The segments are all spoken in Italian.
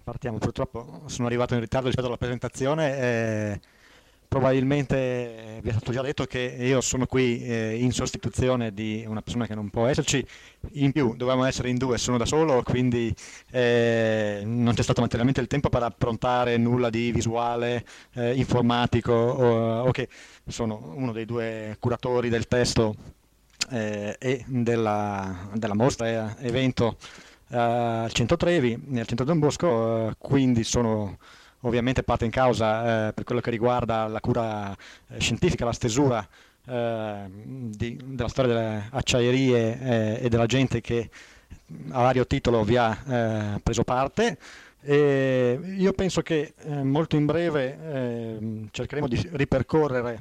Partiamo, purtroppo sono arrivato in ritardo rispetto alla presentazione. Probabilmente vi è stato già detto che io sono qui in sostituzione di una persona che non può esserci. In più, dovevamo essere in due, sono da solo, quindi non c'è stato materialmente il tempo per approntare nulla di visuale, informatico, ok. Sono uno dei due curatori del testo e della mostra evento al Centro Trevi, nel centro Don Bosco, quindi sono ovviamente parte in causa per quello che riguarda la cura scientifica, la stesura della storia delle acciaierie e della gente che a vario titolo vi ha preso parte. E io penso che molto in breve cercheremo di ripercorrere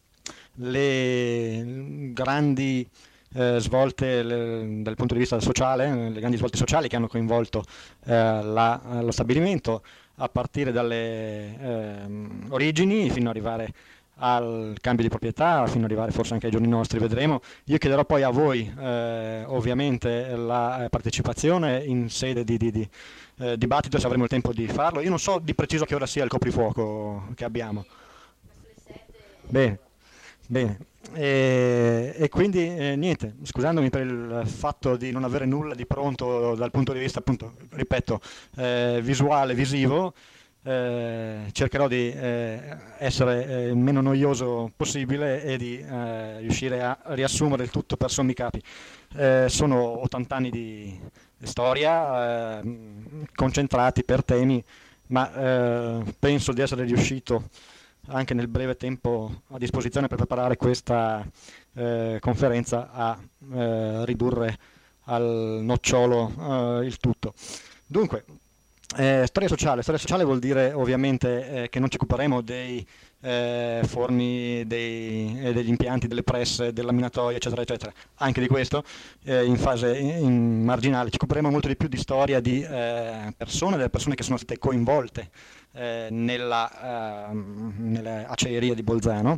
le grandi svolte dal punto di vista sociale, le grandi svolte sociali che hanno coinvolto lo stabilimento, a partire dalle origini fino ad arrivare al cambio di proprietà, fino ad arrivare forse anche ai giorni nostri, vedremo. Io chiederò poi a voi ovviamente la partecipazione in sede di dibattito, se avremo il tempo di farlo. Io non so di preciso a che ora sia il coprifuoco che abbiamo. Bene, bene. E quindi niente, scusandomi per il fatto di non avere nulla di pronto dal punto di vista, appunto, ripeto, visuale, visivo, cercherò di essere il meno noioso possibile e di riuscire a riassumere il tutto per sommi capi. Sono 80 anni di storia, concentrati per temi, ma penso di essere riuscito anche nel breve tempo a disposizione per preparare questa conferenza a ridurre al nocciolo il tutto. Dunque, storia sociale vuol dire ovviamente che non ci occuperemo dei forni, degli impianti, delle presse, del laminatoio, eccetera, eccetera. Anche di questo in fase marginale. Ci occuperemo molto di più di storia di persone, delle persone che sono state coinvolte nelle acciaierie di Bolzano.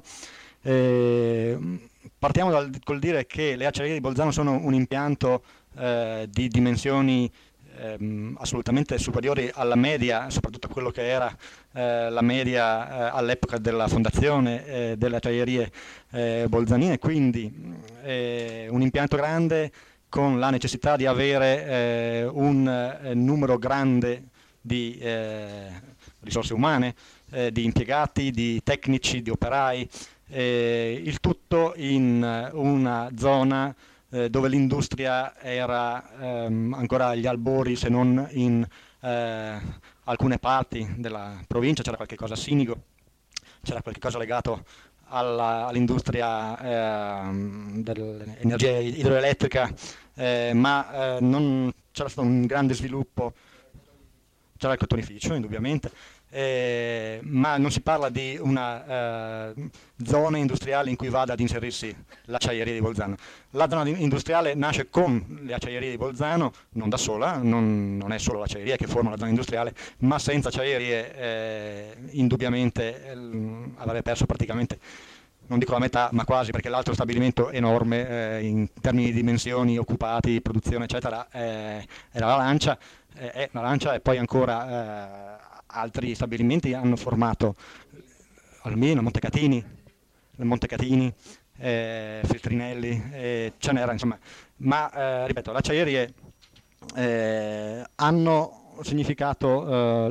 Partiamo col dire che le acciaierie di Bolzano sono un impianto di dimensioni assolutamente superiori alla media, soprattutto a quello che era la media all'epoca della fondazione delle acciaierie bolzanine, quindi un impianto grande con la necessità di avere un numero grande di risorse umane, di impiegati, di tecnici, di operai, il tutto in una zona dove l'industria era ancora agli albori, se non in alcune parti della provincia, c'era qualche cosa a Sinigo, c'era qualche cosa legato all'industria dell'energia idroelettrica, ma non c'era stato un grande sviluppo. C'era il cottonificio, indubbiamente, ma non si parla di una zona industriale in cui vada ad inserirsi l'acciaieria di Bolzano. La zona industriale nasce con le acciaierie di Bolzano, non da sola, non è solo l'acciaieria che forma la zona industriale, ma senza acciaierie indubbiamente avrebbe perso praticamente, non dico la metà, ma quasi, perché l'altro stabilimento enorme in termini di dimensioni, occupati, produzione, eccetera, era la Lancia, è la Lancia, e poi ancora altri stabilimenti hanno formato Almeno, Montecatini, Feltrinelli, ce n'era, insomma. Ma ripeto, le acciaierie hanno significato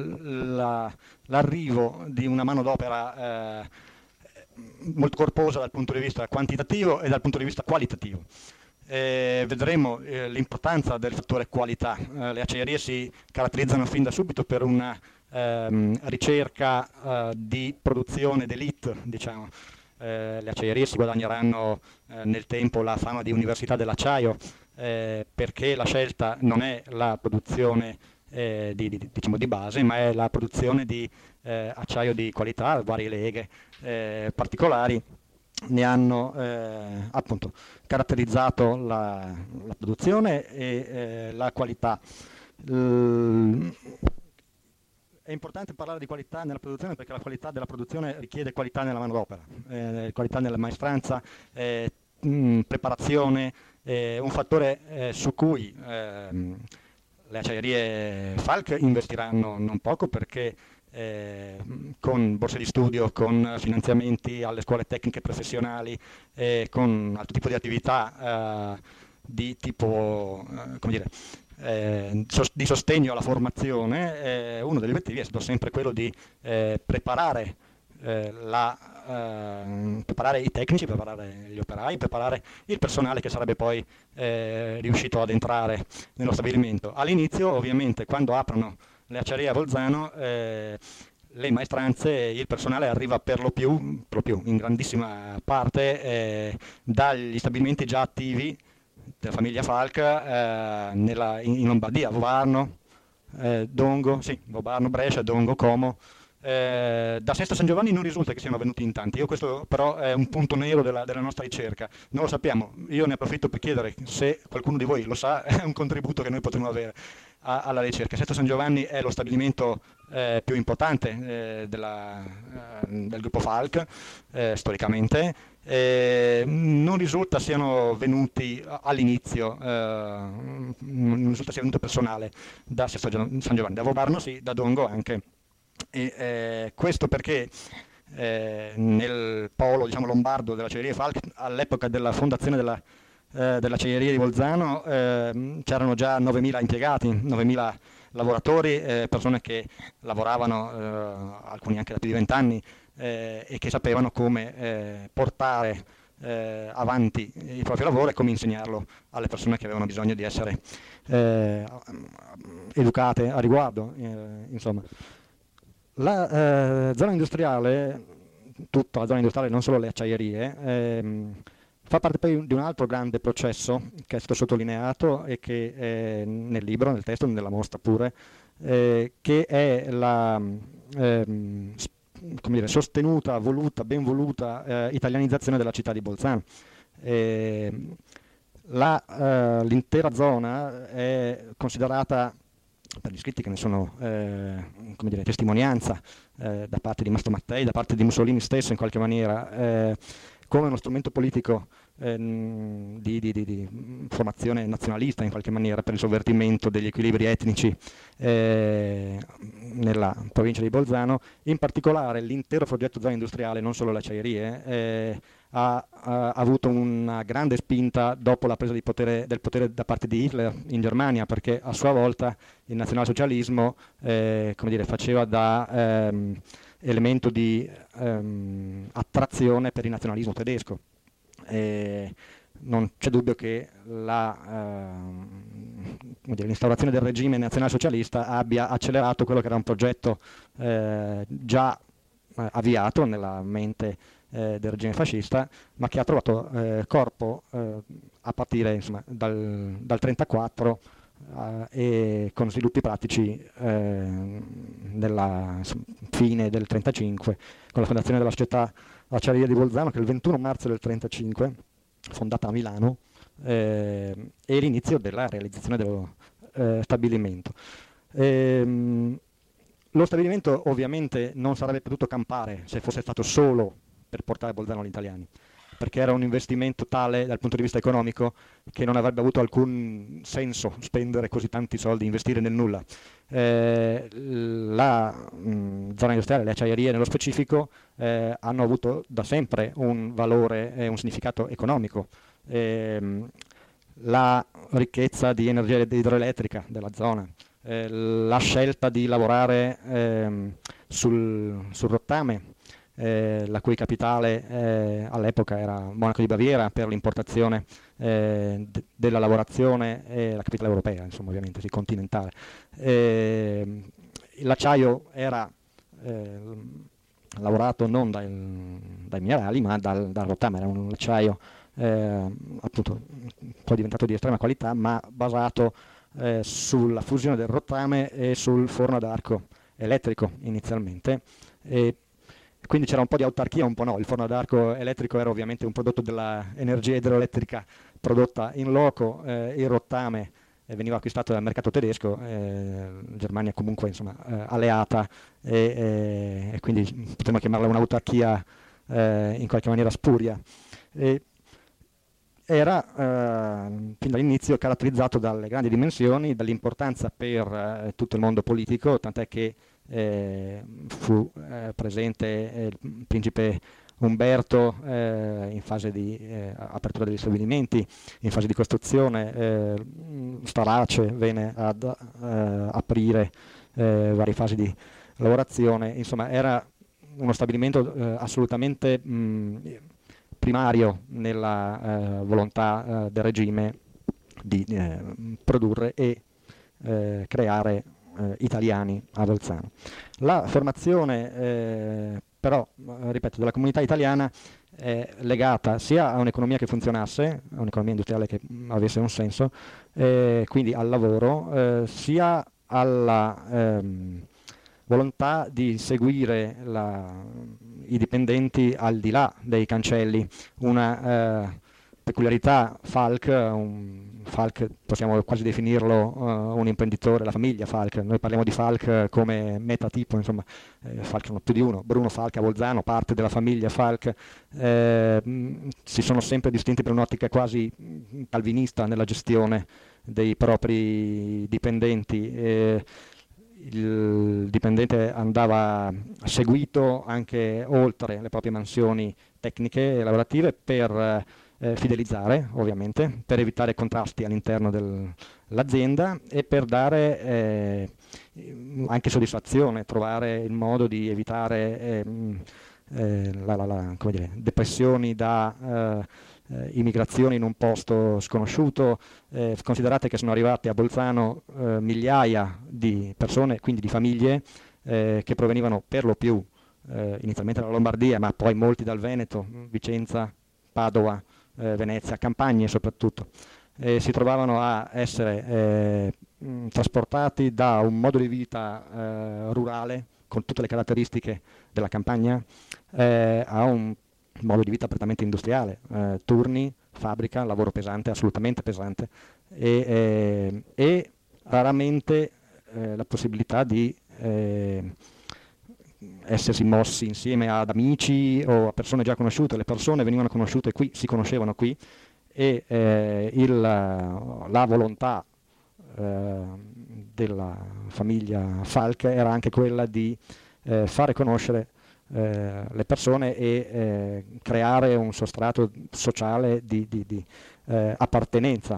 l'arrivo di una manodopera molto corposa dal punto di vista quantitativo e dal punto di vista qualitativo. Vedremo l'importanza del fattore qualità. Le acciaierie si caratterizzano fin da subito per una ricerca di produzione d'élite, diciamo. Le acciaierie si guadagneranno nel tempo la fama di università dell'acciaio, perché la scelta non è la produzione diciamo, di base, ma è la produzione di acciaio di qualità, varie leghe particolari ne hanno appunto caratterizzato la produzione e la qualità. È importante parlare di qualità nella produzione perché la qualità della produzione richiede qualità nella manodopera, qualità nella maestranza, preparazione, un fattore su cui le acciaierie Falck investiranno non poco perché con borse di studio, con finanziamenti alle scuole tecniche professionali, con altro tipo di attività di tipo, come dire, di sostegno alla formazione, uno degli obiettivi è stato sempre quello di preparare preparare i tecnici, preparare gli operai, preparare il personale che sarebbe poi riuscito ad entrare nello stabilimento. All'inizio, ovviamente, quando aprono le acciaierie a Bolzano, le maestranze, il personale arriva per lo più in grandissima parte dagli stabilimenti già attivi della famiglia Falck in Lombardia, Vobarno, Dongo, sì, Vobarno, Brescia, Dongo, Como. Da Sesto San Giovanni non risulta che siano venuti in tanti, questo però è un punto nero della nostra ricerca, non lo sappiamo, io ne approfitto per chiedere se qualcuno di voi lo sa, è un contributo che noi potremmo avere alla ricerca. Sesto San Giovanni è lo stabilimento più importante del gruppo Falck, storicamente. Non risulta siano venuti all'inizio, non risulta sia venuto personale da Sesto San Giovanni, da Vobarno sì, da Dongo anche. Questo perché nel polo, diciamo, lombardo dell'acciaieria Falck, all'epoca della fondazione dell'acciaieria di Bolzano, c'erano già 9.000 impiegati, 9.000 lavoratori, persone che lavoravano, alcuni anche da più di 20 anni, e che sapevano come portare avanti il proprio lavoro e come insegnarlo alle persone che avevano bisogno di essere educate a riguardo, insomma. La zona industriale, tutta la zona industriale, non solo le acciaierie, fa parte poi di un altro grande processo che è stato sottolineato e che è nel libro, nel testo, nella mostra pure, che è la come dire, sostenuta, voluta, ben voluta italianizzazione della città di Bolzano. L'intera zona è considerata, per gli scritti che ne sono come dire, testimonianza da parte di Mastro Mattei, da parte di Mussolini stesso in qualche maniera, come uno strumento politico di formazione nazionalista in qualche maniera per il sovvertimento degli equilibri etnici nella provincia di Bolzano. In particolare l'intero progetto zona industriale, non solo le acciaierie, ha avuto una grande spinta dopo la presa del potere da parte di Hitler in Germania, perché a sua volta il nazionalsocialismo come dire, faceva da elemento di attrazione per il nazionalismo tedesco. Non c'è dubbio che l'instaurazione del regime nazionalsocialista abbia accelerato quello che era un progetto già avviato nella mente del regime fascista, ma che ha trovato corpo a partire, insomma, dal 1934 e con sviluppi pratici nella fine del 1935, con la fondazione della società Acciaieria di Bolzano, che è il 21 marzo del 1935, fondata a Milano, e l'inizio della realizzazione dello stabilimento. Lo stabilimento ovviamente non sarebbe potuto campare se fosse stato solo per portare a Bolzano gli italiani, perché era un investimento tale dal punto di vista economico che non avrebbe avuto alcun senso spendere così tanti soldi, investire nel nulla. La zona industriale, le acciaierie nello specifico, hanno avuto da sempre un valore e un significato economico. La ricchezza di energia idroelettrica della zona, la scelta di lavorare sul rottame, la cui capitale all'epoca era Monaco di Baviera per l'importazione della lavorazione, la capitale europea, insomma, ovviamente, sì, continentale. L'acciaio era lavorato non dai minerali ma dal rottame, era un acciaio appunto poi diventato di estrema qualità, ma basato sulla fusione del rottame e sul forno ad arco elettrico inizialmente. Quindi c'era un po' di autarchia, un po' no. Il forno ad arco elettrico era ovviamente un prodotto dell'energia idroelettrica prodotta in loco, il rottame veniva acquistato dal mercato tedesco, Germania comunque, insomma, alleata, e quindi potremmo chiamarla un'autarchia in qualche maniera spuria. era fin dall'inizio caratterizzato dalle grandi dimensioni, dall'importanza per tutto il mondo politico, tant'è che fu presente il principe Umberto in fase di apertura degli stabilimenti, in fase di costruzione, Starace venne ad aprire varie fasi di lavorazione, insomma era uno stabilimento assolutamente primario nella volontà del regime di produrre e creare italiani a Bolzano. La formazione però, ripeto, della comunità italiana è legata sia a un'economia che funzionasse, a un'economia industriale che avesse un senso, quindi al lavoro, sia alla volontà di seguire i dipendenti al di là dei cancelli, una peculiarità Falk possiamo quasi definirlo un imprenditore, la famiglia Falk, noi parliamo di Falk come metatipo, insomma, Falk sono più di uno, Bruno Falk a Bolzano, parte della famiglia Falk, si sono sempre distinti per un'ottica quasi calvinista nella gestione dei propri dipendenti. Il dipendente andava seguito anche oltre le proprie mansioni tecniche e lavorative per fidelizzare, ovviamente, per evitare contrasti all'interno dell'azienda e per dare anche soddisfazione, trovare il modo di evitare come dire, depressioni da immigrazione in un posto sconosciuto. Considerate che sono arrivate a Bolzano migliaia di persone, quindi di famiglie, che provenivano per lo più inizialmente dalla Lombardia, ma poi molti dal Veneto, Vicenza, Padova, Venezia, campagne soprattutto. Si trovavano a essere trasportati da un modo di vita rurale, con tutte le caratteristiche della campagna, a un modo di vita prettamente industriale, turni, fabbrica, lavoro pesante, assolutamente pesante, e raramente la possibilità di essersi mossi insieme ad amici o a persone già conosciute. Le persone venivano conosciute qui, si conoscevano qui, e la volontà della famiglia Falk era anche quella di fare conoscere le persone e creare un sostrato sociale di appartenenza.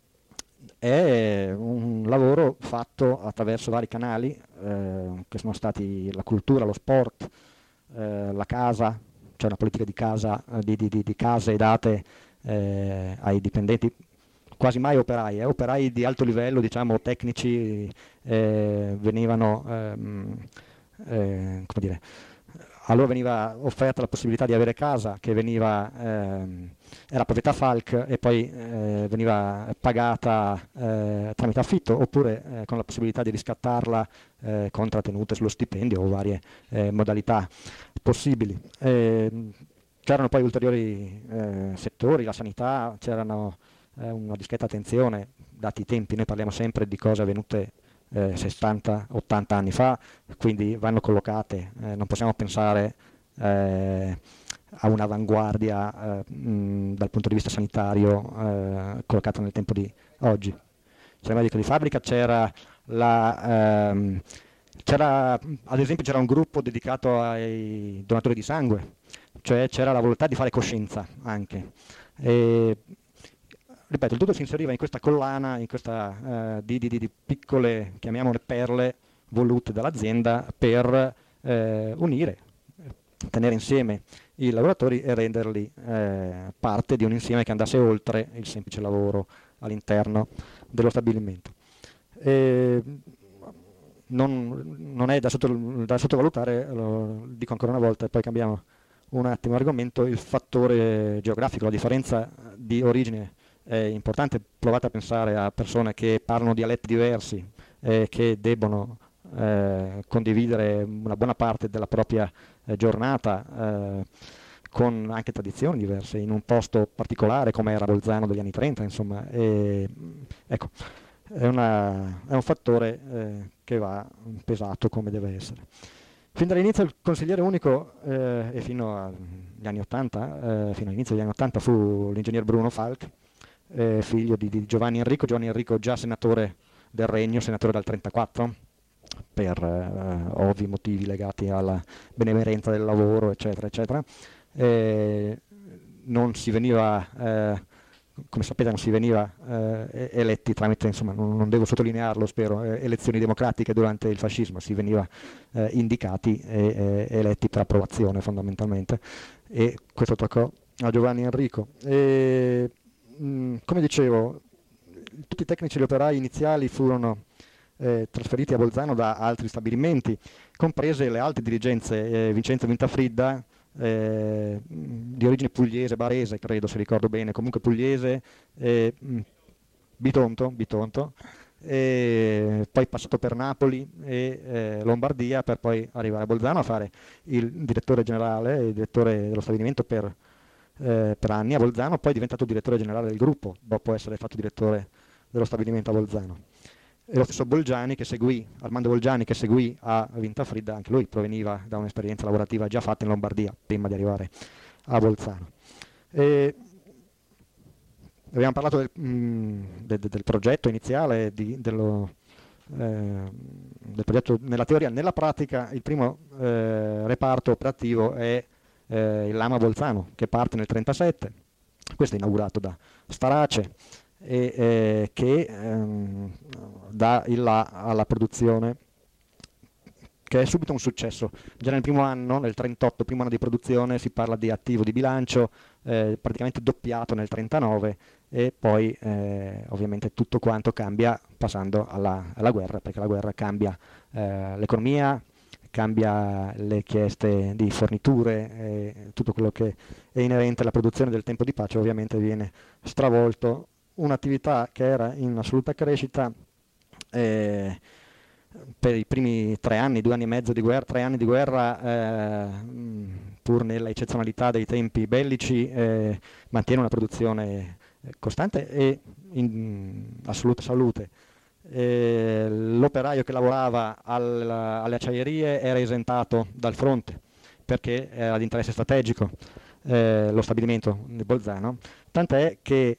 È un lavoro fatto attraverso vari canali che sono stati la cultura, lo sport, la casa, c'è una politica di casa, di case date ai dipendenti, quasi mai operai, operai di alto livello, diciamo tecnici, venivano, come dire, a loro veniva offerta la possibilità di avere casa che era proprietà Falk e poi veniva pagata tramite affitto, oppure con la possibilità di riscattarla con trattenute sullo stipendio o varie modalità possibili. C'erano poi ulteriori settori, la sanità, c'erano una discreta attenzione, dati i tempi, noi parliamo sempre di cose avvenute 60-80 anni fa, quindi vanno collocate, non possiamo pensare a un'avanguardia dal punto di vista sanitario collocata nel tempo di oggi. C'era il medico di fabbrica, ad esempio c'era un gruppo dedicato ai donatori di sangue, cioè c'era la volontà di fare coscienza anche. Ripeto, il tutto si inseriva in questa collana, in questa di piccole, chiamiamole perle, volute dall'azienda per unire, tenere insieme i lavoratori e renderli parte di un insieme che andasse oltre il semplice lavoro all'interno dello stabilimento. Non è da sottovalutare, lo dico ancora una volta e poi cambiamo un attimo argomento, il fattore geografico, la differenza di origine è importante. Provate a pensare a persone che parlano dialetti diversi, che debbono condividere una buona parte della propria giornata con anche tradizioni diverse, in un posto particolare come era Bolzano degli anni 30, insomma. Ecco, è un fattore che va pesato come deve essere. Fin dall'inizio il consigliere unico e fino agli anni 80, fino all'inizio degli anni 80 fu l'ingegner Bruno Falk, figlio di Giovanni Enrico già senatore del Regno, senatore dal 34, per ovvi motivi legati alla benemerenza del lavoro, eccetera, eccetera. Eh, non si veniva, come sapete, non si veniva eletti tramite, insomma, non devo sottolinearlo, spero, elezioni democratiche durante il fascismo, si veniva indicati e eletti per approvazione fondamentalmente, e questo toccò a Giovanni Enrico. Come dicevo, tutti i tecnici e gli operai iniziali furono trasferiti a Bolzano da altri stabilimenti, comprese le alte dirigenze Vincenzo Vintafridda, di origine pugliese, barese credo, se ricordo bene, comunque pugliese, Bitonto, e poi passato per Napoli e Lombardia, per poi arrivare a Bolzano a fare il direttore generale, il direttore dello stabilimento per anni a Bolzano, poi è diventato direttore generale del gruppo, dopo essere fatto direttore dello stabilimento a Bolzano. E lo stesso Bolgiani che seguì, Armando Bolgiani che seguì a Vintafridda, anche lui proveniva da un'esperienza lavorativa già fatta in Lombardia prima di arrivare a Bolzano. E abbiamo parlato del progetto iniziale, del progetto nella teoria. Nella pratica il primo reparto operativo è il Lama Bolzano, che parte nel 1937, questo è inaugurato da Starace, e che dà il là alla produzione, che è subito un successo. Già nel primo anno, nel 1938, primo anno di produzione, si parla di attivo di bilancio, praticamente doppiato nel 1939, e poi ovviamente tutto quanto cambia passando alla guerra, perché la guerra cambia l'economia, cambia le richieste di forniture, tutto quello che è inerente alla produzione del tempo di pace ovviamente viene stravolto. Un'attività che era in assoluta crescita per i primi 3 anni, 2 anni e mezzo di guerra, 3 anni di guerra, pur nella eccezionalità dei tempi bellici, mantiene una produzione costante e in assoluta salute. L'operaio che lavorava alle acciaierie era esentato dal fronte perché era di interesse strategico lo stabilimento di Bolzano, tant'è che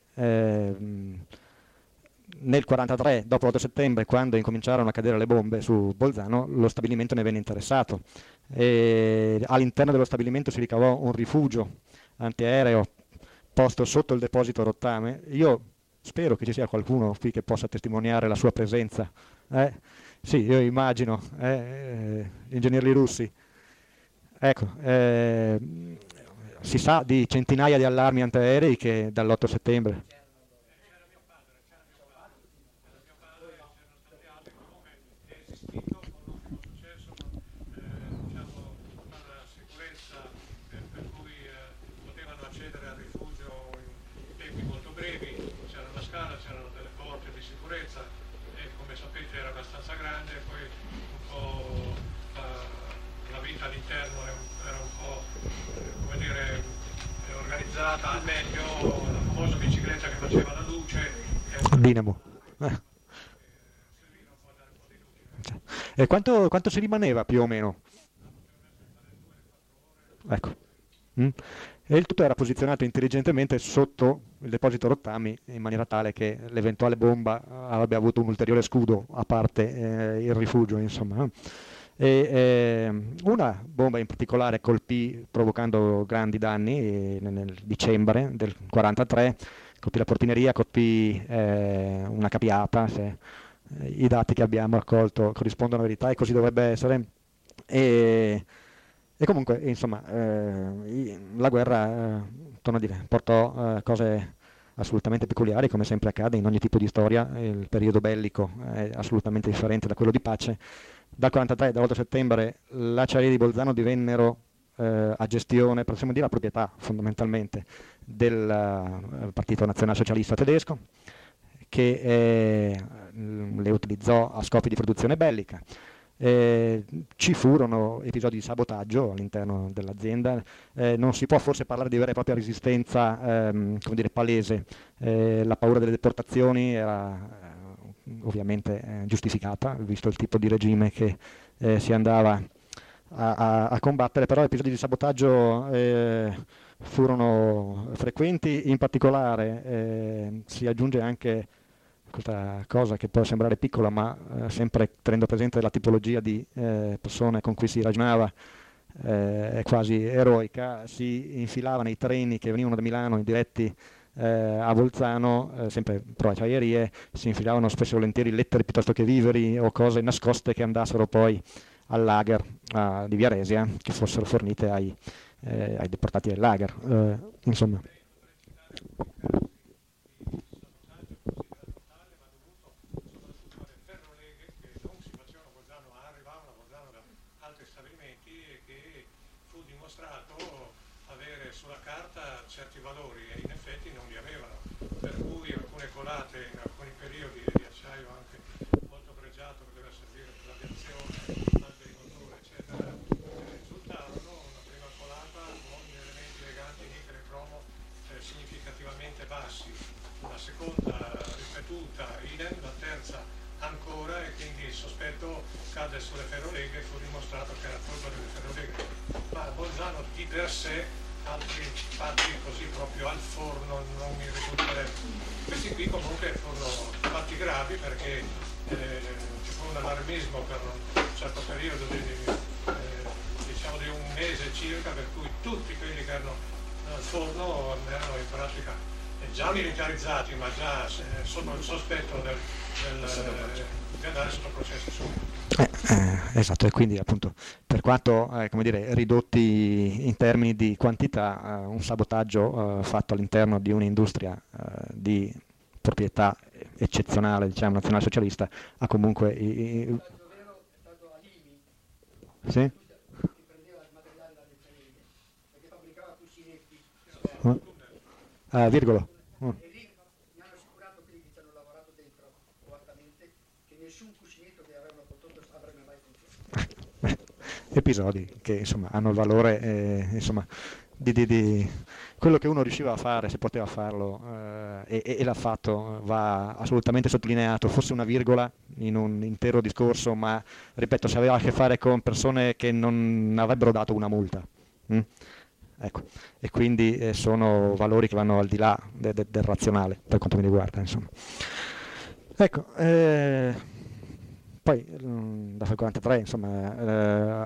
nel 1943, dopo l'8 settembre, quando incominciarono a cadere le bombe su Bolzano, lo stabilimento ne venne interessato. All'interno dello stabilimento si ricavò un rifugio antiaereo posto sotto il deposito rottame. Io spero che ci sia qualcuno qui che possa testimoniare la sua presenza. Sì, io immagino, gli ingegneri russi. Ecco, si sa di centinaia di allarmi antiaerei che dall'8 settembre. Al meglio, la famosa bicicletta che faceva la luce, Dinamo. E quanto si rimaneva più o meno? Ecco. E il tutto era posizionato intelligentemente sotto il deposito rottami in maniera tale che l'eventuale bomba avrebbe avuto un ulteriore scudo a parte il rifugio, insomma. Una bomba in particolare colpì provocando grandi danni nel dicembre del 1943, colpì la portineria, colpì una capiata, se i dati che abbiamo raccolto corrispondono alla verità e così dovrebbe essere. E comunque, insomma, la guerra, torno a dire, portò cose assolutamente peculiari, come sempre accade in ogni tipo di storia. Il periodo bellico è assolutamente differente da quello di pace. Dal 43, dall'8 settembre, le acciaierie di Bolzano divennero a gestione, possiamo dire a proprietà fondamentalmente del Partito Nazionalsocialista tedesco, che le utilizzò a scopi di produzione bellica. Ci furono episodi di sabotaggio all'interno dell'azienda, non si può forse parlare di vera e propria resistenza come dire, palese. La paura delle deportazioni era ovviamente giustificata, visto il tipo di regime che si andava a combattere, però episodi di sabotaggio furono frequenti, in particolare si aggiunge anche questa cosa che può sembrare piccola, ma sempre tenendo presente la tipologia di persone con cui si ragionava, è quasi eroica. Si infilava nei treni che venivano da Milano in diretti a Bolzano, sempre pro acciaierie, si infilavano spesso e volentieri lettere piuttosto che viveri o cose nascoste che andassero poi al lager di Viaresia, che fossero fornite ai deportati del lager. Insomma. Altri stabilimenti e che fu dimostrato avere sulla carta certi valori e in effetti non li avevano, per cui alcune colate in alcuni periodi di acciaio anche molto pregiato che doveva servire per l'aviazione, alberi motore eccetera, risultarono una prima colata con elementi leganti nickel e cromo significativamente bassi, una seconda ripetuta idem, la terza ancora, e quindi il sospetto cadde sulle ferroleghe e fu dimostrato che era colpa delle ferroleghe. Ma a Bolzano di per sé altri fatti così proprio al forno non mi risulterebbero. Questi qui comunque furono fatti gravi perché ci fu un allarmismo per un certo periodo diciamo di un mese circa, per cui tutti quelli che erano al forno erano in pratica già militarizzati, ma già sotto il sospetto di andare sotto processo subito. Esatto, e quindi appunto per quanto come dire, ridotti in termini di quantità, un sabotaggio fatto all'interno di un'industria di proprietà eccezionale, diciamo, nazionalsocialista, ha comunque Il vantaggio vero è stato Alimi, sì? l'industria che prendeva il materiale dalle Israele, perché fabbricava cuscinetti. Virgolo. E lì mi hanno assicurato quelli che ci hanno lavorato dentro coattamente che nessun cuscinetto che avevano prodotto avrebbe mai funzionato. Episodi che insomma hanno il valore insomma, di quello che uno riusciva a fare, se poteva farlo e l'ha fatto, va assolutamente sottolineato, fosse una virgola in un intero discorso, ma ripeto, se aveva a che fare con persone che non avrebbero dato una multa. Ecco. E quindi sono valori che vanno al di là del razionale per quanto mi riguarda, insomma. Ecco, poi da 43, insomma,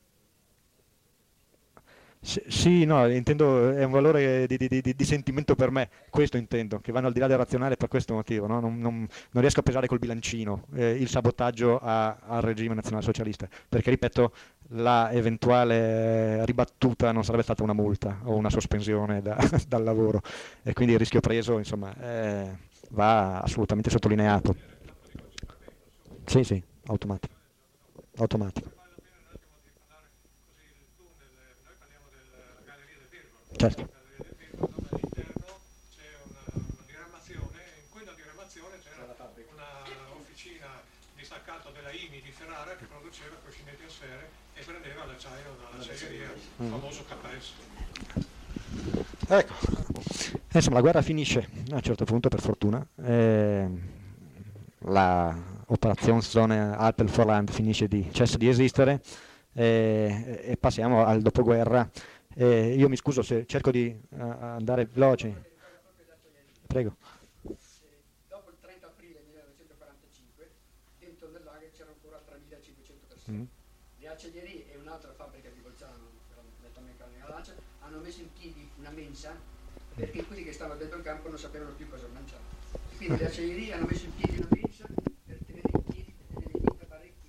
sì, no, intendo, è un valore di sentimento per me, questo intendo, che vanno al di là del razionale per questo motivo, no? Non riesco a pesare col bilancino il sabotaggio al regime nazionalsocialista, perché ripeto, la eventuale ribattuta non sarebbe stata una multa o una sospensione dal lavoro, e quindi il rischio preso, insomma, va assolutamente sottolineato. Sì, sì, automatico, automatico. Certo. All'interno c'è una diramazione, in quella diramazione c'era una officina distaccata della IMI di Ferrara che produceva cuscinetti a sfere e prendeva l'acciaio dall'acciaieria, il famoso KS. Ecco, insomma la guerra finisce a un certo punto per fortuna, la Operazione Alpenvorland cessa di esistere e passiamo al dopoguerra. Io mi scuso se cerco di andare veloce. Prego. Dopo il 30 aprile 1945 dentro nel lager c'erano ancora 3.500 persone. Le acciaierie e un'altra fabbrica di Bolzano, metalmeccanica Lancia, hanno messo in piedi una mensa perché quelli che stavano dentro il campo non sapevano più cosa mangiare. E quindi le acciaierie hanno messo in piedi una mensa per tenere in piedi, per tenere in vita parecchi.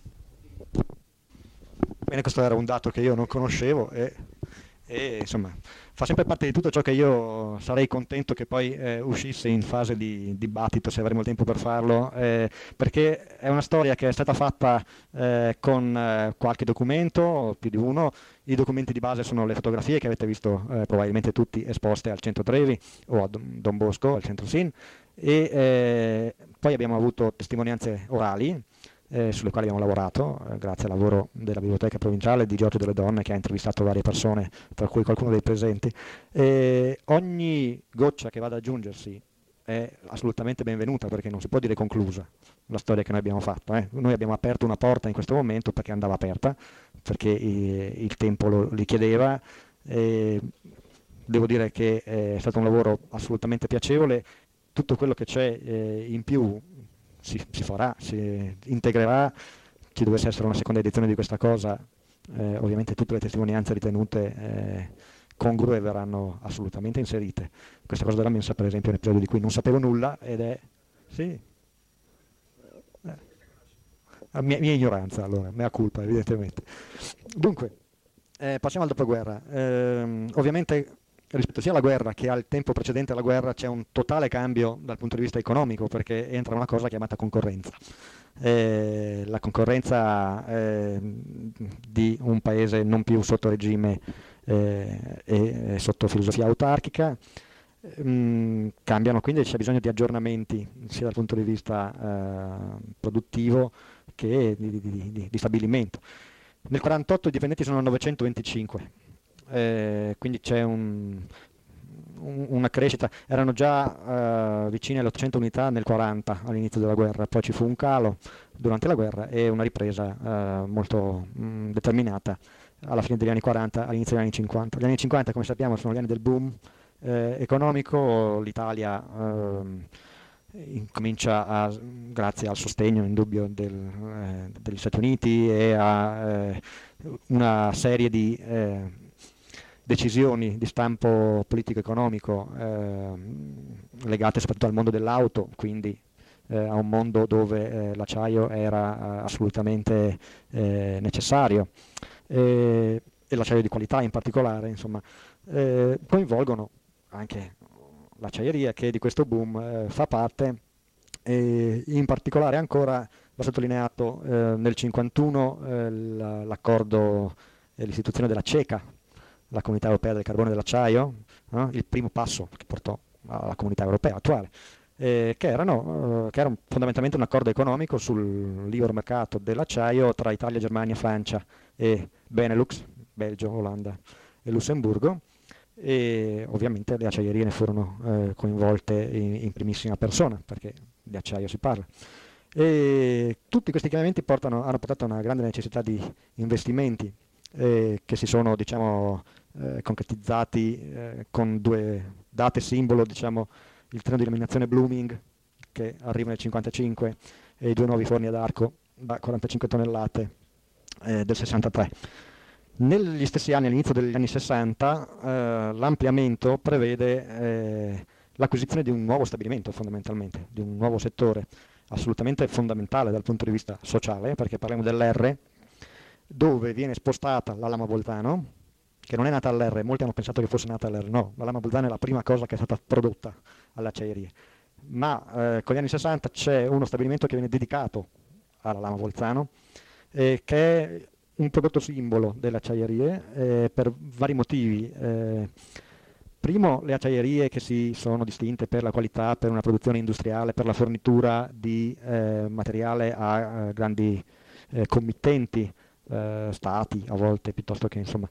Bene, questo era un dato che io non conoscevo e insomma fa sempre parte di tutto ciò che io sarei contento che poi uscisse in fase di dibattito, se avremo il tempo per farlo, perché è una storia che è stata fatta con qualche documento, più di uno. I documenti di base sono le fotografie che avete visto probabilmente tutti esposte al centro Trevi o a Don Bosco, al centro SIN, e poi abbiamo avuto testimonianze orali sulle quali abbiamo lavorato, grazie al lavoro della Biblioteca Provinciale di Giorgio delle Donne, che ha intervistato varie persone, tra cui qualcuno dei presenti. Ogni goccia che vada ad aggiungersi è assolutamente benvenuta, perché non si può dire conclusa la storia che noi abbiamo fatto. Noi abbiamo aperto una porta in questo momento perché andava aperta, perché il tempo lo richiedeva. Devo dire che è stato un lavoro assolutamente piacevole. Tutto quello che c'è in più si farà, si integrerà. Ci dovesse essere una seconda edizione di questa cosa, ovviamente tutte le testimonianze ritenute congrue verranno assolutamente inserite. Questa cosa della mensa, per esempio, è un episodio di cui non sapevo nulla ed è... Sì. Mia ignoranza, allora, mea culpa, evidentemente. Dunque, passiamo al dopoguerra. Ovviamente rispetto sia alla guerra che al tempo precedente alla guerra c'è un totale cambio dal punto di vista economico, perché entra una cosa chiamata concorrenza. La concorrenza di un paese non più sotto regime e sotto filosofia autarchica. Cambiano, quindi c'è bisogno di aggiornamenti sia dal punto di vista produttivo che di stabilimento. Nel 1948 i dipendenti sono 925, quindi c'è una crescita. Erano già vicini alle 800 unità nel 1940 all'inizio della guerra, poi ci fu un calo durante la guerra e una ripresa molto determinata alla fine degli anni 40, all'inizio degli anni 50. Gli anni 50, come sappiamo, sono gli anni del boom economico. L'Italia incomincia grazie al sostegno indubbio degli Stati Uniti e a una serie di decisioni di stampo politico-economico legate soprattutto al mondo dell'auto, quindi a un mondo dove l'acciaio era assolutamente necessario e l'acciaio di qualità in particolare, insomma, coinvolgono anche l'acciaieria che di questo boom fa parte, e in particolare ancora va sottolineato nel 1951 l'accordo e l'istituzione della CECA, la Comunità Europea del Carbone e dell'Acciaio, il primo passo che portò alla Comunità Europea attuale, che era fondamentalmente un accordo economico sul libero mercato dell'acciaio tra Italia, Germania, Francia e Benelux, Belgio, Olanda e Lussemburgo, e ovviamente le acciaierie ne furono coinvolte in primissima persona, perché di acciaio si parla. E tutti questi cambiamenti hanno portato a una grande necessità di investimenti che si sono, diciamo, concretizzati con due date simbolo, diciamo, il treno di laminazione Blooming che arriva nel 1955 e i due nuovi forni ad arco da 45 tonnellate del 63. Negli stessi anni, all'inizio degli anni 60, l'ampliamento prevede l'acquisizione di un nuovo stabilimento, fondamentalmente, di un nuovo settore assolutamente fondamentale dal punto di vista sociale, perché parliamo dell'R, dove viene spostata la lama Bolzano, che non è nata all'R, molti hanno pensato che fosse nata all'R, no, la lama Bolzano è la prima cosa che è stata prodotta alle acciaierie, ma con gli anni 60 c'è uno stabilimento che viene dedicato alla lama Bolzano, che è un prodotto simbolo delle acciaierie per vari motivi. Primo, le acciaierie che si sono distinte per la qualità, per una produzione industriale, per la fornitura di materiale a grandi committenti, stati a volte, piuttosto che insomma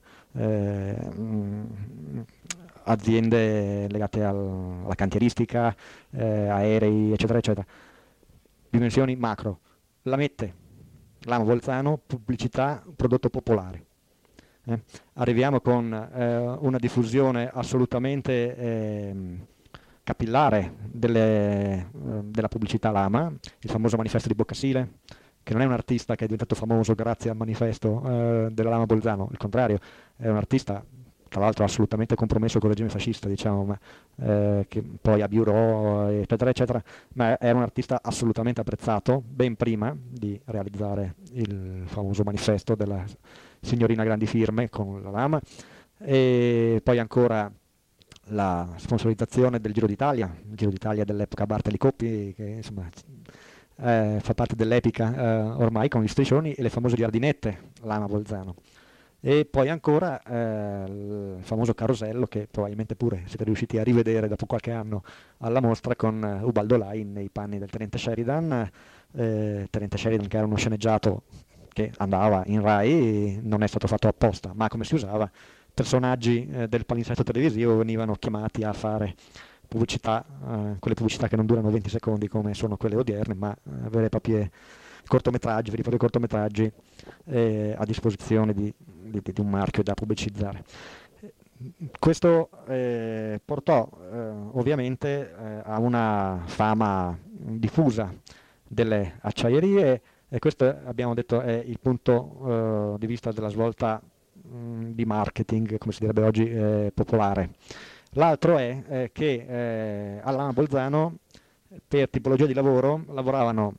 aziende legate alla cantieristica, aerei, eccetera, eccetera. Dimensioni macro. La mette Lama Bolzano, pubblicità, prodotto popolare. Arriviamo con una diffusione assolutamente capillare della pubblicità Lama, il famoso manifesto di Boccasile, che non è un artista che è diventato famoso grazie al manifesto della Lama Bolzano, il contrario, è un artista tra l'altro assolutamente compromesso con il regime fascista, diciamo, ma, che poi a bureau, eccetera, eccetera, ma era un artista assolutamente apprezzato ben prima di realizzare il famoso manifesto della signorina grandi firme con la lama, e poi ancora la sponsorizzazione del Giro d'Italia, il Giro d'Italia dell'epoca Bartali Coppi, che insomma fa parte dell'epica ormai, con gli striscioni e le famose giardinette Lama Bolzano. E poi ancora il famoso carosello, che probabilmente pure siete riusciti a rivedere dopo qualche anno alla mostra, con Ubaldo Lai nei panni del tenente Sheridan che era uno sceneggiato che andava in Rai, non è stato fatto apposta, ma come si usava, personaggi del palinsesto televisivo venivano chiamati a fare pubblicità, quelle pubblicità che non durano 20 secondi come sono quelle odierne, ma vere e proprie cortometraggi, veri e propri cortometraggi a disposizione di un marchio da pubblicizzare. Questo portò ovviamente a una fama diffusa delle acciaierie, e questo abbiamo detto è il punto di vista della svolta di marketing, come si direbbe oggi, popolare. L'altro è che a Lama Bolzano per tipologia di lavoro lavoravano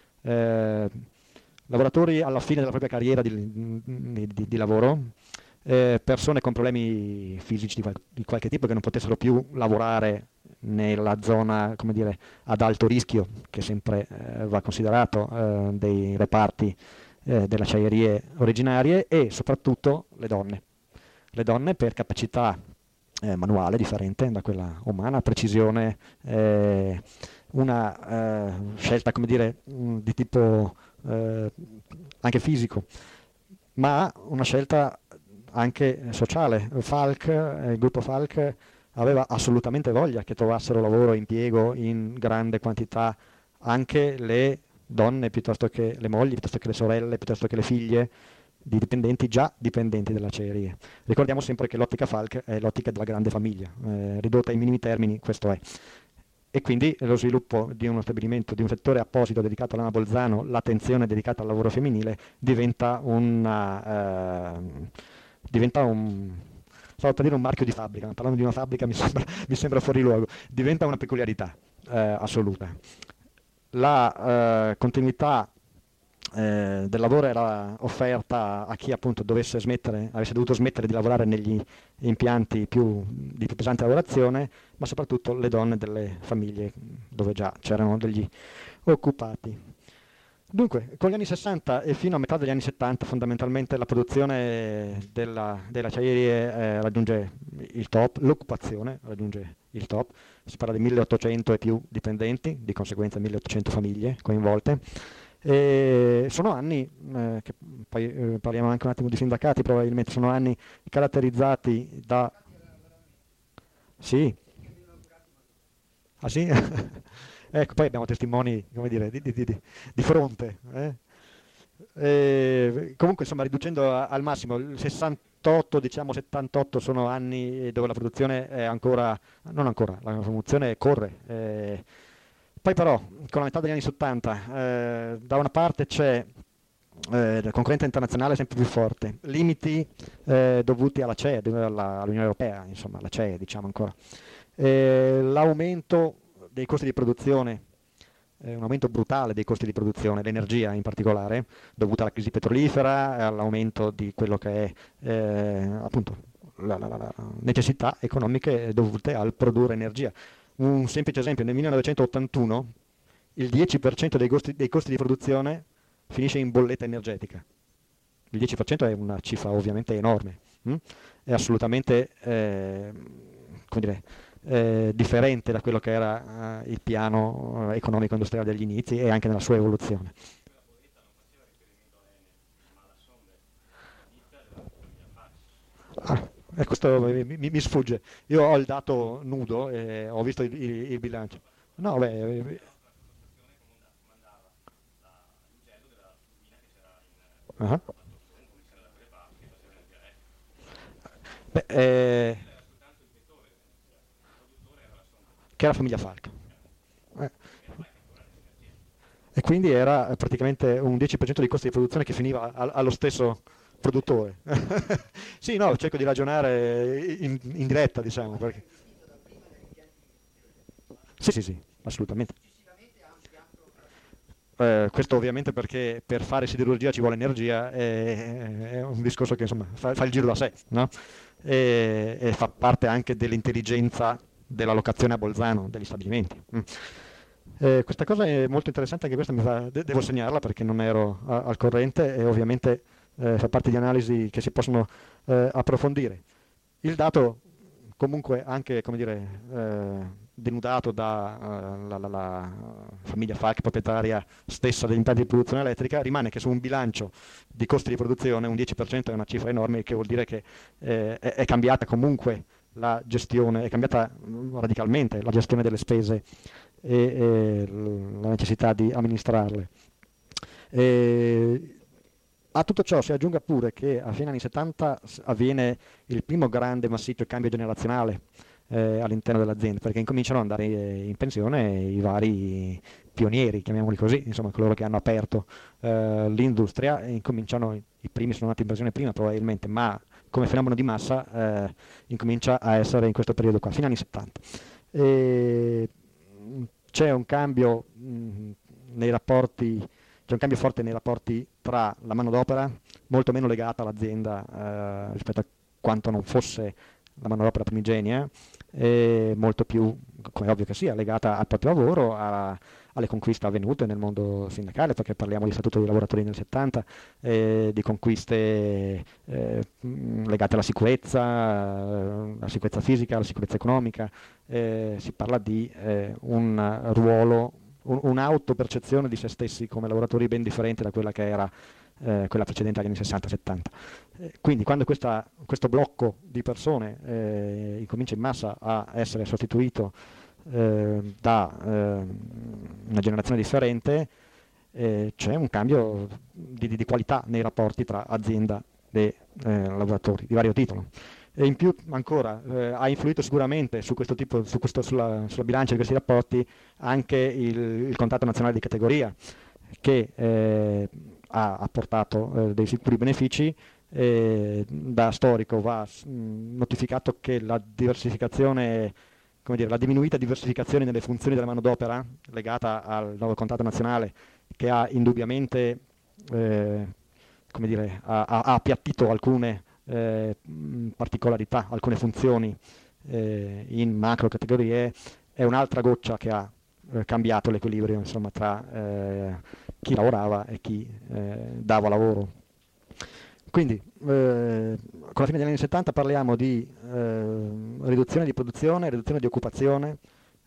lavoratori alla fine della propria carriera di lavoro, persone con problemi fisici di qualche tipo che non potessero più lavorare nella zona, come dire, ad alto rischio, che sempre va considerato dei reparti delle acciaierie originarie, e soprattutto le donne per capacità manuale differente da quella umana, precisione, una scelta, come dire, di tipo anche fisico, ma una scelta anche sociale. Il gruppo Falk aveva assolutamente voglia che trovassero lavoro e impiego in grande quantità anche le donne, piuttosto che le mogli, piuttosto che le sorelle, piuttosto che le figlie di dipendenti, già dipendenti delle acciaierie. Ricordiamo sempre che l'ottica Falk è l'ottica della grande famiglia, ridotta ai minimi termini, questo è. E quindi lo sviluppo di uno stabilimento, di un settore apposito dedicato a Lama Bolzano, l'attenzione dedicata al lavoro femminile, diventa stavo per dire un marchio di fabbrica, ma parlando di una fabbrica mi sembra fuori luogo, diventa una peculiarità assoluta. La continuità del lavoro era offerta a chi appunto avesse dovuto smettere di lavorare negli impianti di più pesante lavorazione, ma soprattutto le donne delle famiglie dove già c'erano degli occupati. Dunque, con gli anni 60 e fino a metà degli anni 70 fondamentalmente la produzione delle acciaierie raggiunge il top, l'occupazione raggiunge il top, si parla di 1800 e più dipendenti, di conseguenza 1800 famiglie coinvolte. E sono anni, che poi parliamo anche un attimo di sindacati, probabilmente sono anni caratterizzati da... Sì? Ah sì? Ecco, poi abbiamo testimoni, come dire, di fronte. Comunque, insomma, riducendo al massimo, il 68, diciamo 78 sono anni dove la produzione è ancora, non ancora, la produzione corre. Poi però, con la metà degli anni 70, da una parte c'è la concorrenza internazionale sempre più forte, limiti dovuti alla CE, all'Unione Europea, insomma, la CE diciamo ancora. L'aumento dei costi di produzione, un aumento brutale dei costi di produzione, l'energia in particolare, dovuta alla crisi petrolifera, all'aumento di quello che è appunto la necessità economiche dovute al produrre energia. Un semplice esempio, nel 1981 il 10% dei costi di produzione finisce in bolletta energetica. Il 10% è una cifra ovviamente enorme, è assolutamente come dire, differente da quello che era il piano economico-industriale degli inizi e anche nella sua evoluzione. Questo mi sfugge. Io ho il dato nudo e ho visto il bilancio. No, beh, uh-huh. Beh, che era la famiglia Falk. E quindi era praticamente un 10% dei costi di produzione che finiva allo stesso produttore. Sì, no, cerco di ragionare in diretta, diciamo. Perché... Sì, assolutamente. Questo ovviamente perché per fare siderurgia ci vuole energia, è un discorso che insomma fa il giro da sé, no? E fa parte anche dell'intelligenza della locazione a Bolzano degli stabilimenti. Questa cosa è molto interessante, anche questa devo segnarla perché non ero al corrente e ovviamente fa parte di analisi che si possono approfondire. Il dato comunque anche, come dire, denudato dalla famiglia Falk, proprietaria stessa degli impianti di produzione elettrica, rimane che su un bilancio di costi di produzione un 10% è una cifra enorme, che vuol dire che è cambiata comunque la gestione, è cambiata radicalmente la gestione delle spese e la necessità di amministrarle. E a tutto ciò si aggiunga pure che a fine anni 70 avviene il primo grande massiccio cambio generazionale all'interno dell'azienda, perché incominciano ad andare in pensione i vari pionieri, chiamiamoli così, insomma coloro che hanno aperto l'industria, e incominciano, i primi sono nati in pensione prima probabilmente, ma come fenomeno di massa incomincia a essere in questo periodo qua, fino agli anni 70. E c'è un cambio nei rapporti, c'è un cambio forte nei rapporti tra la manodopera, molto meno legata all'azienda rispetto a quanto non fosse la manodopera primigenia, e molto più, come è ovvio che sia, legata al proprio lavoro, alle conquiste avvenute nel mondo sindacale, perché parliamo di statuto dei lavoratori nel 70, di conquiste legate alla sicurezza fisica, alla sicurezza economica, si parla di un ruolo, un'autopercezione di se stessi come lavoratori ben differente da quella che era quella precedente agli anni 60-70. Quindi quando questo blocco di persone incomincia in massa a essere sostituito da una generazione differente, c'è un cambio di qualità nei rapporti tra azienda e lavoratori di vario titolo. E in più ancora ha influito sicuramente su questo tipo, sulla bilancia di questi rapporti anche il contratto nazionale di categoria, che ha portato dei sicuri benefici. Da storico va notificato che la diversificazione, come dire, la diminuita diversificazione nelle funzioni della manodopera legata al nuovo contratto nazionale, che ha indubbiamente come dire, ha appiattito alcune particolarità, alcune funzioni in macro categorie, è un'altra goccia che ha cambiato l'equilibrio, insomma, tra chi lavorava e chi dava lavoro. Quindi con la fine degli anni 70 parliamo di riduzione di produzione, riduzione di occupazione,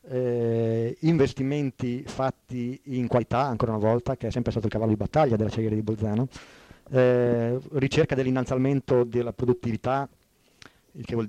investimenti fatti in qualità, ancora una volta, che è sempre stato il cavallo di battaglia della acciaieria di Bolzano, ricerca dell'innalzamento della produttività, il che vuol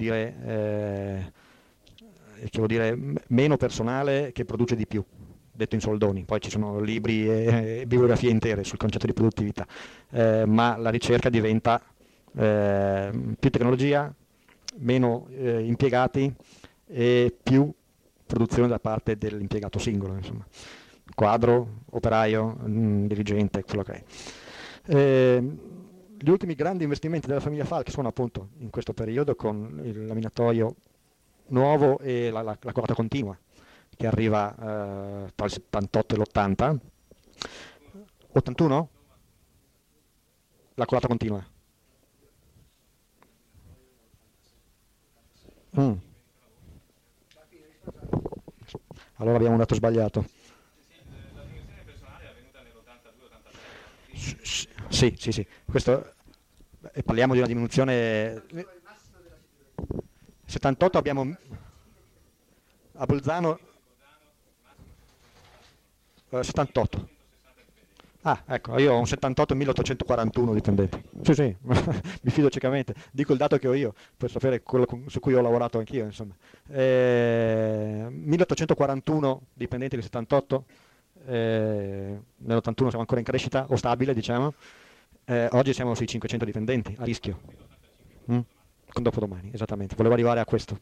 dire meno personale che produce di più, detto in soldoni. Poi ci sono libri e bibliografie intere sul concetto di produttività, ma la ricerca diventa più tecnologia, meno impiegati e più produzione da parte dell'impiegato singolo, insomma. Quadro, operaio, dirigente, quello che è. Gli ultimi grandi investimenti della famiglia Falck sono appunto in questo periodo, con il laminatoio nuovo e la colata continua, che arriva tra il 78 e l'80. 81? La colata continua. Allora abbiamo un dato sbagliato. La diminuzione personale è avvenuta nell'82-83. Sì. Questo, parliamo di una diminuzione. 78 abbiamo a Bolzano 78. Ah, ecco, io ho un 78.841 dipendenti. Sì, mi fido ciecamente. Dico il dato che ho io, per sapere quello su cui ho lavorato anch'io, insomma. 1.841 dipendenti del 78, nell'81 siamo ancora in crescita, o stabile, diciamo. Oggi siamo sui 500 dipendenti, a rischio. Con dopodomani, esattamente. Volevo arrivare a questo.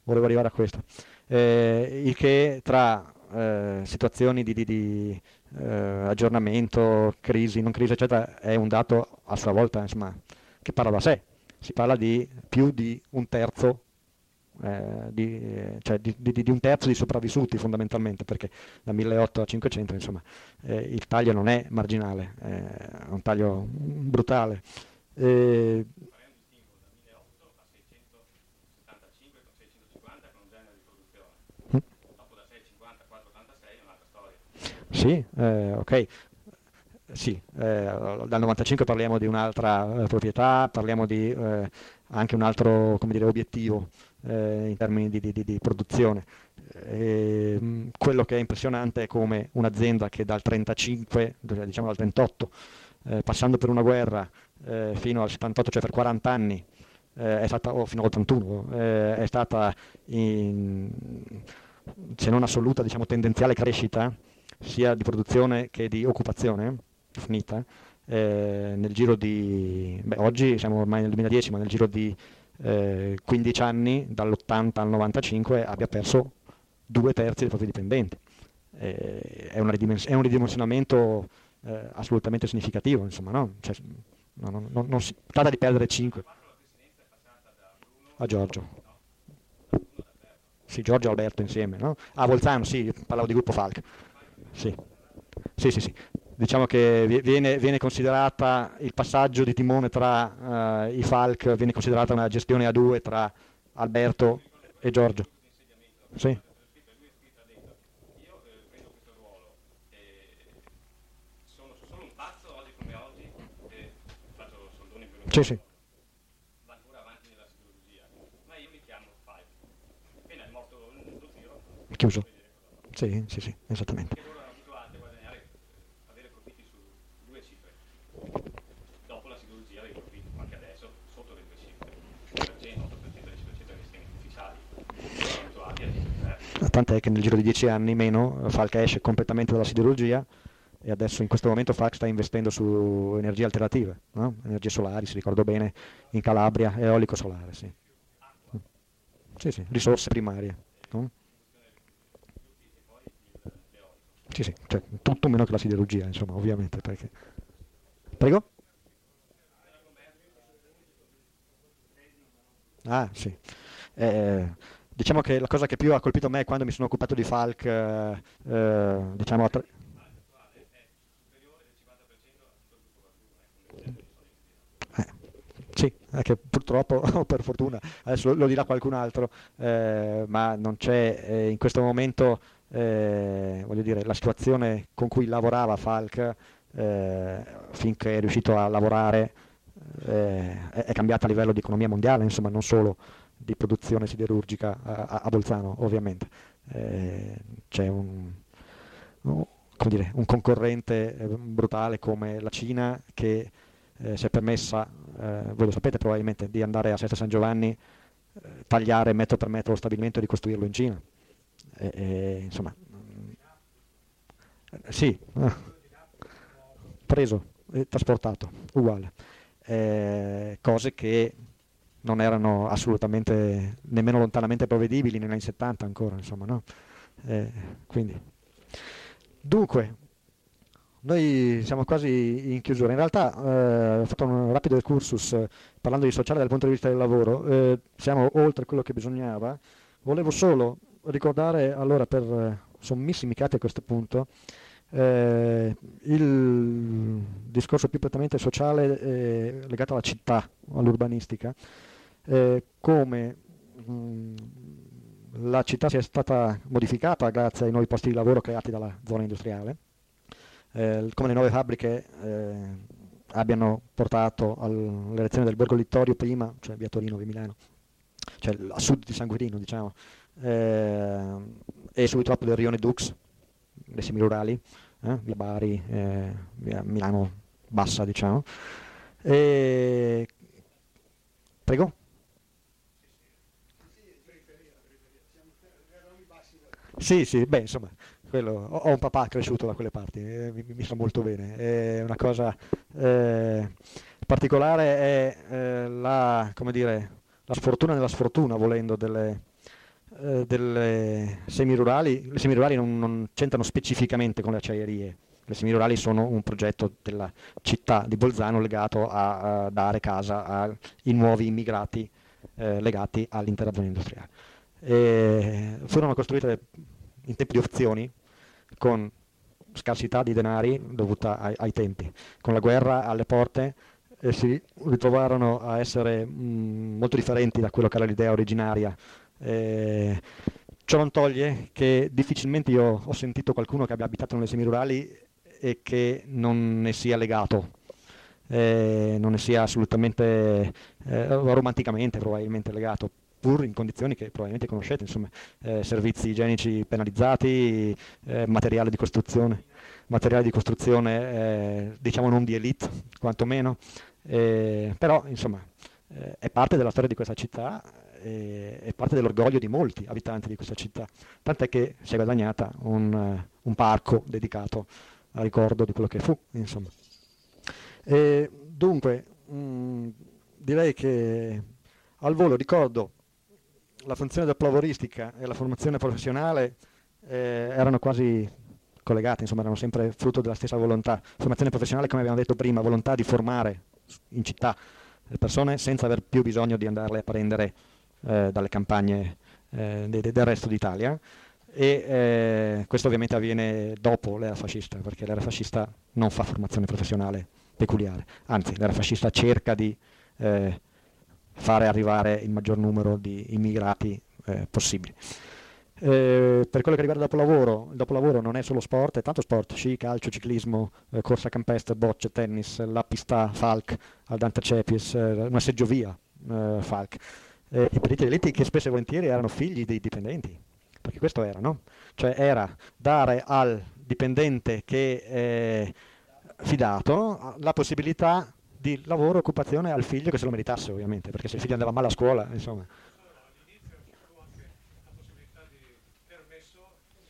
Il che tra situazioni di aggiornamento, crisi, non crisi, eccetera, è un dato a sua volta, insomma, che parla da sé. Si parla di più di un terzo, di un terzo di sopravvissuti fondamentalmente, perché da 1800 a 500, insomma, il taglio non è marginale, è un taglio brutale. Sì, ok. Sì, dal 95 parliamo di un'altra proprietà, parliamo di anche un altro, come dire, obiettivo in termini di produzione. Quello che è impressionante è come un'azienda che dal 35, diciamo dal 38, passando per una guerra fino al 78, cioè per 40 anni, è stata, o fino all'81, è stata in, se non assoluta, diciamo tendenziale crescita, sia di produzione che di occupazione, finita, nel giro di, oggi siamo ormai nel 2010, ma nel giro di 15 anni, dall'80 al 95, abbia perso 2/3 dei propri dipendenti. È un ridimensionamento assolutamente significativo, insomma, no? Cioè, non si tratta di perdere 5. A Giorgio. Sì, Giorgio e Alberto insieme, no? Ah, Bolzano, sì, parlavo di gruppo Falk. Sì, sì, sì, sì. Diciamo che viene considerata il passaggio di timone tra i Falk, viene considerata una gestione a due tra Alberto e Giorgio. Sì, Sono solo un pazzo oggi come oggi, faccio soldoni per un sì, sì, va ancora avanti nella siderurgia, ma io mi chiamo Five. Appena è morto lo zio, chiuso. puoi dire cosa. Sì, sì, sì, esattamente. Che loro erano abituati a guadagnare, avere profitti su due cifre. Dopo la siderurgia aveva i profitti, ma anche adesso sotto le due cifre. 10%, 8%, 10% degli investimenti ufficiali. Sono abituati a cifre. Tant'è che nel giro di 10 anni meno Falk esce completamente dalla siderurgia e adesso in questo momento Falk sta investendo su energie alternative, no? Energie solari, se ricordo bene, in Calabria, eolico solare, sì. Sì, sì, risorse primarie, no? Sì, sì, cioè, tutto meno che la siderurgia, insomma, ovviamente, perché... Prego? Ah, sì. Diciamo che la cosa che più ha colpito me quando mi sono occupato di Falk, diciamo, eh, sì, è che purtroppo, o per fortuna, adesso lo dirà qualcun altro, ma non c'è in questo momento, voglio dire, la situazione con cui lavorava Falk, finché è riuscito a lavorare, è cambiata a livello di economia mondiale, insomma, non solo di produzione siderurgica a Bolzano, ovviamente. C'è come dire, un concorrente brutale come la Cina che si è permessa, voi lo sapete probabilmente, di andare a Sesta San Giovanni, tagliare metro per metro lo stabilimento e ricostruirlo in Cina. Insomma, sì, preso e trasportato, uguale. Cose che non erano assolutamente nemmeno lontanamente prevedibili negli anni 70 ancora, insomma, no? Eh, quindi, dunque, noi siamo quasi in chiusura. In realtà ho fatto un rapido excursus parlando di sociale dal punto di vista del lavoro, siamo oltre quello che bisognava. Volevo solo ricordare, allora, per sommissimi cati a questo punto, il discorso più prettamente sociale legato alla città, all'urbanistica, come la città sia stata modificata grazie ai nuovi posti di lavoro creati dalla zona industriale, come le nuove fabbriche abbiano portato all'erezione del Borgo Littorio prima, cioè via Torino, via Milano, cioè a sud di San Guerino, diciamo, e subito dopo del Rione Dux, le semirurali, via Bari, via Milano Bassa, diciamo. Prego? Sì, sì, beh, insomma, ho un papà cresciuto da quelle parti, mi fa molto bene. È una cosa particolare è come dire, la sfortuna nella sfortuna, volendo, delle semirurali. Le semirurali non c'entrano specificamente con le acciaierie. Le semirurali sono un progetto della città di Bolzano legato a dare casa ai nuovi immigrati legati all'intera zona industriale. Furono costruite in tempi di opzioni, con scarsità di denari dovuta ai tempi, con la guerra alle porte, si ritrovarono a essere molto differenti da quello che era l'idea originaria. Ciò non toglie che difficilmente io ho sentito qualcuno che abbia abitato nelle semirurali e che non ne sia legato, non ne sia assolutamente romanticamente probabilmente legato, pur in condizioni che probabilmente conoscete, insomma, servizi igienici penalizzati, materiale di costruzione diciamo non di elite, quantomeno, però insomma è parte della storia di questa città, è parte dell'orgoglio di molti abitanti di questa città, tant'è che si è guadagnata un parco dedicato al ricordo di quello che fu, insomma. E dunque, direi che al volo ricordo la funzione dell'oplovoristica e la formazione professionale erano quasi collegate, insomma erano sempre frutto della stessa volontà. Formazione professionale, come abbiamo detto prima, volontà di formare in città le persone senza aver più bisogno di andarle a prendere dalle campagne del resto d'Italia. E questo ovviamente avviene dopo l'era fascista, perché l'era fascista non fa formazione professionale peculiare, anzi l'era fascista cerca di fare arrivare il maggior numero di immigrati possibili. Per quello che riguarda il dopolavoro non è solo sport, è tanto sport: sci, calcio, ciclismo, corsa campestre, bocce, tennis, la pista Falk al Dante Cepis, una seggiovia Falk. I periodi eletti che spesso e volentieri erano figli dei dipendenti, perché questo era, no? Cioè era dare al dipendente che è fidato la possibilità di lavoro, occupazione al figlio che se lo meritasse, ovviamente, perché se il figlio andava male a scuola, insomma. All'inizio ci fu anche la possibilità di permesso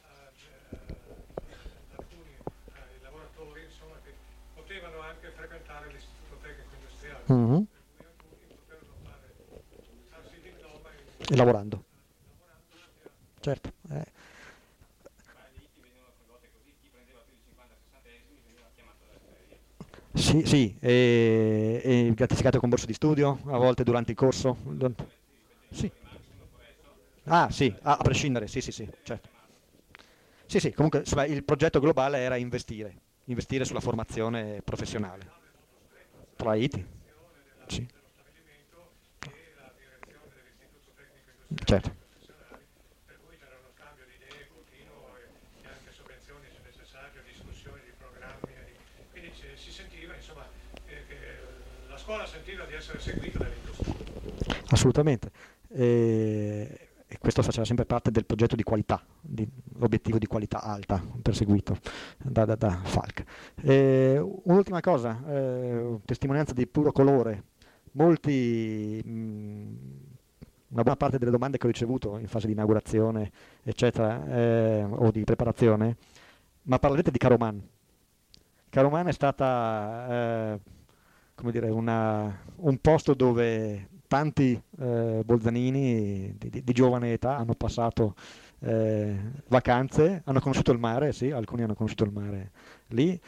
ad alcuni lavoratori, insomma, che potevano anche frequentare l'istituto tecnico industriale, per cui alcuni potevano farsi il diploma E lavorando, certo. Ma lì ti venivano condotte così, chi prendeva più di 50-60 esimi veniva chiamato dalla ferie. Sì, sì, e gratificato con borsa di studio, a volte durante il corso. Sì. Ah, sì, a prescindere, sì, sì, sì, certo. Sì, sì, comunque insomma, il progetto globale era investire sulla formazione professionale. Tra ITI, sì, dello stabilimento e la direzione dell'istituto tecnico industriale certo. professionali, per cui c'era uno scambio di idee continuo e anche sovvenzioni se necessario, discussioni di programmi, quindi si sentiva insomma che la scuola sentiva di essere seguita dall'industria. Assolutamente. E questo faceva sempre parte del progetto di qualità, l'obiettivo di qualità alta perseguito da Falk. Un'ultima cosa, testimonianza di puro colore. Una buona parte delle domande che ho ricevuto in fase di inaugurazione, eccetera, o di preparazione, ma parlerete di Caroman. Caroman è stata, come dire, un posto dove tanti bolzanini di giovane età hanno passato vacanze, hanno conosciuto il mare, sì, alcuni hanno conosciuto il mare lì,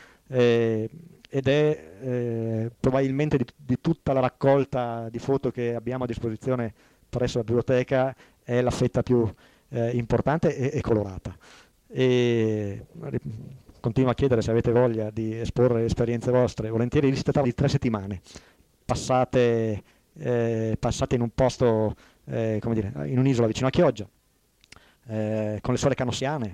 ed è probabilmente di tutta la raccolta di foto che abbiamo a disposizione presso la biblioteca, è la fetta più importante e colorata. E continuo a chiedere se avete voglia di esporre esperienze vostre, volentieri si tratta di 3 settimane passate in un posto, come dire, in un'isola vicino a Chioggia, con le sole canossiane,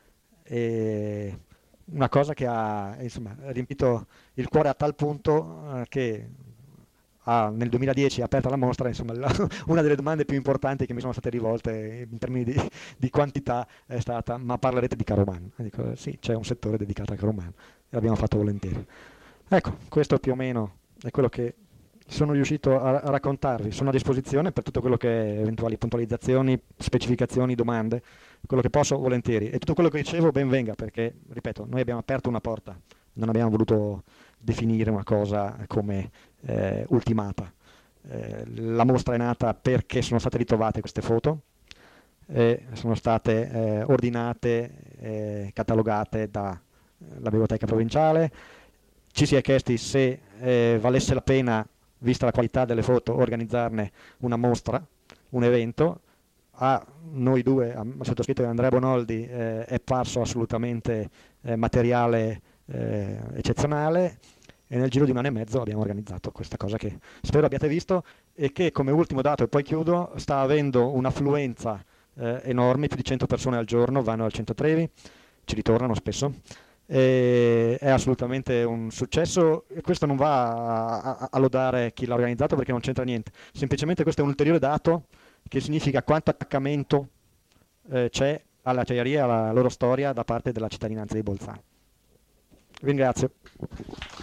e una cosa che ha insomma, riempito il cuore a tal punto che nel 2010 aperta la mostra, insomma, una delle domande più importanti che mi sono state rivolte in termini di quantità è stata: ma parlerete di Caroman? E dico, sì, c'è un settore dedicato a Caroman e l'abbiamo fatto volentieri. Ecco, questo più o meno è quello che sono riuscito a raccontarvi. Sono a disposizione per tutto quello che è eventuali puntualizzazioni, specificazioni, domande, quello che posso volentieri, e tutto quello che ricevo ben venga, perché ripeto, noi abbiamo aperto una porta, non abbiamo voluto definire una cosa come ultimata. La mostra è nata perché sono state ritrovate queste foto, sono state ordinate, catalogate dalla biblioteca provinciale. Ci si è chiesti se valesse la pena, vista la qualità delle foto, organizzarne una mostra, un evento. A noi due, a sottoscritto e Andrea Bonoldi, è parso assolutamente materiale eccezionale, e nel giro di 1 anno e mezzo abbiamo organizzato questa cosa che spero abbiate visto, e che, come ultimo dato, e poi chiudo, sta avendo un'affluenza enorme, più di 100 persone al giorno vanno al Centro Trevi, ci ritornano spesso. È assolutamente un successo, e questo non va a lodare chi l'ha organizzato, perché non c'entra niente, semplicemente questo è un ulteriore dato che significa quanto attaccamento c'è all'acciaieria e alla loro storia da parte della cittadinanza di Bolzano. Vi ringrazio.